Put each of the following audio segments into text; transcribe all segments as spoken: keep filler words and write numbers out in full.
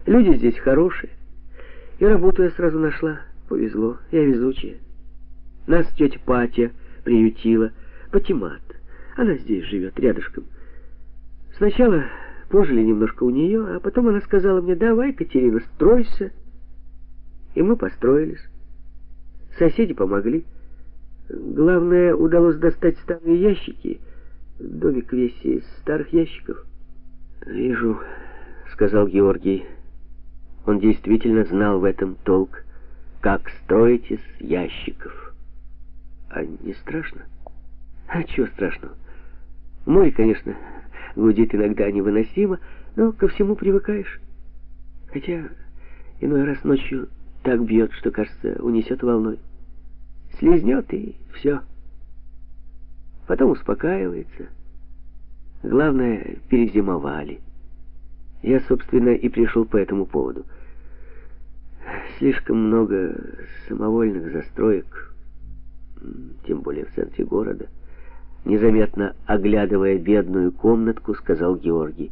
Люди здесь хорошие. И работу я сразу нашла. Повезло. Я везучая. Нас тетя Патя приютила. Патимат. Она здесь живет, рядышком. Сначала пожили немножко у нее, а потом она сказала мне: давай, Катерина, стройся. И мы построились. Соседи помогли. Главное, удалось достать старые ящики. Домик весь из старых ящиков. «Вижу», — сказал Георгий. Он действительно знал в этом толк. Как строить из ящиков. А не страшно? А чего страшного? Море, конечно, гудит иногда невыносимо, но ко всему привыкаешь. Хотя иной раз ночью так бьет, что, кажется, унесет волной. Слизнет, и все. Потом успокаивается. Главное, перезимовали. Я, собственно, и пришел по этому поводу. Слишком много самовольных застроек, тем более в центре города. Незаметно оглядывая бедную комнатку, сказал Георгий.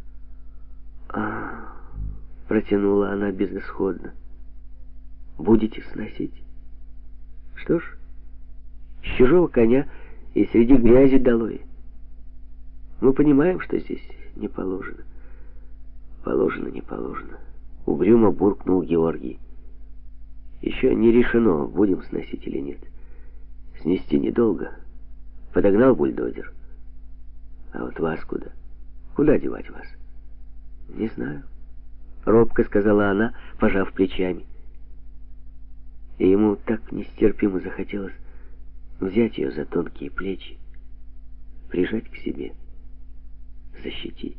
«А, — протянула она безысходно, — будете сносить? Что ж, с чужого коня и среди грязи долой. Мы понимаем, что здесь не положено». «Положено, не положено», — угрюмо буркнул Георгий. «Еще не решено, будем сносить или нет. Снести недолго. Подогнал бульдозер. А вот вас куда? Куда девать вас?» «Не знаю», — робко сказала она, пожав плечами. И ему так нестерпимо захотелось взять ее за тонкие плечи, прижать к себе, защитить.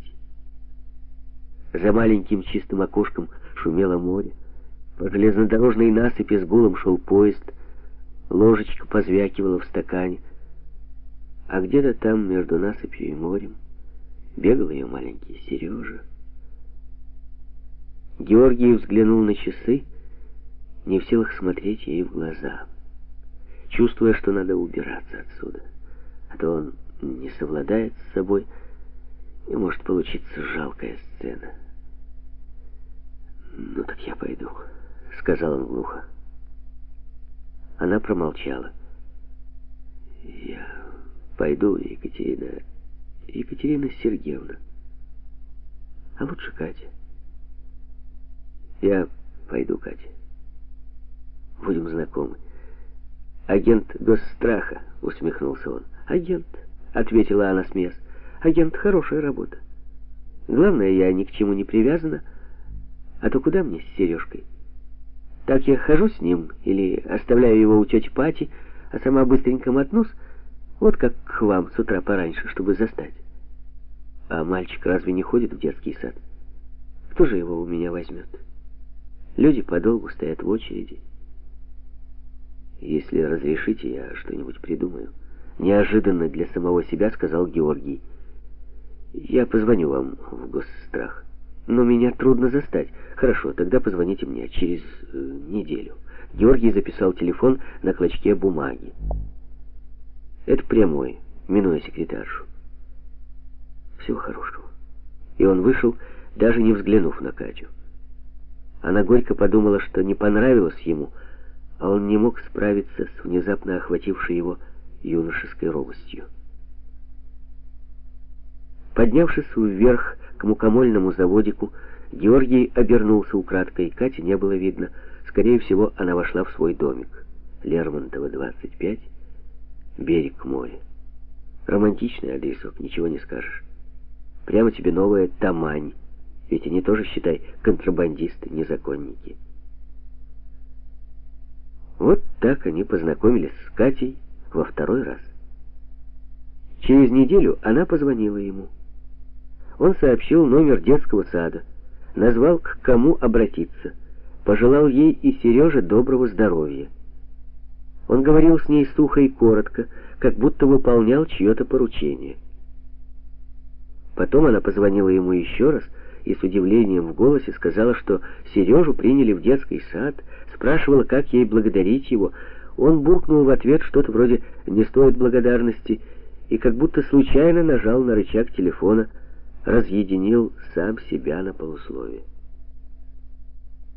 За маленьким чистым окошком шумело море. По железнодорожной насыпи с гулом шел поезд. Ложечка позвякивала в стакане. А где-то там, между насыпью и морем, бегал ее маленький Сережа. Георгий взглянул на часы, не в силах смотреть ей в глаза, чувствуя, что надо убираться отсюда, а то он не совладает с собой, и может получиться жалкая сцена. «Ну так я пойду», — сказал он глухо. Она промолчала. «Я пойду, Екатерина... Екатерина Сергеевна. А лучше Катя. Я пойду, Катя. Будем знакомы». «Агент госстраха», — усмехнулся он. «Агент», — ответила она, смеясь. «Агент — хорошая работа. Главное, я ни к чему не привязана. А то куда мне с Сережкой? Так я хожу с ним или оставляю его у тети Пати, а сама быстренько мотнусь, вот как к вам с утра пораньше, чтобы застать. А мальчик разве не ходит в детский сад? Кто же его у меня возьмет? Люди подолгу стоят в очереди. Если разрешите, я что-нибудь придумаю». Неожиданно для самого себя сказал Георгий. «Я позвоню вам в госстрах. Но меня трудно застать. Хорошо, тогда позвоните мне через э, неделю». Георгий записал телефон на клочке бумаги. «Это прямой, минуя секретаршу». «Всего хорошего». И он вышел, даже не взглянув на Катю. Она горько подумала, что не понравилось ему, а он не мог справиться с внезапно охватившей его юношеской робостью. Поднявшись вверх к мукомольному заводику, Георгий обернулся украдкой. Кати не было видно. Скорее всего, она вошла в свой домик. Лермонтова, двадцать пять, берег моря. Романтичный адресок, ничего не скажешь. Прямо тебе новая Тамань. Ведь они тоже, считай, контрабандисты, незаконники. Вот так они познакомились с Катей во второй раз. Через неделю она позвонила ему. Он сообщил номер детского сада, назвал, к кому обратиться, пожелал ей и Сереже доброго здоровья. Он говорил с ней сухо и коротко, как будто выполнял чье-то поручение. Потом она позвонила ему еще раз и с удивлением в голосе сказала, что Сережу приняли в детский сад, спрашивала, как ей благодарить его. Он буркнул в ответ что-то вроде «не стоит благодарности» и как будто случайно нажал на рычаг телефона, разъединил сам себя на полусловие.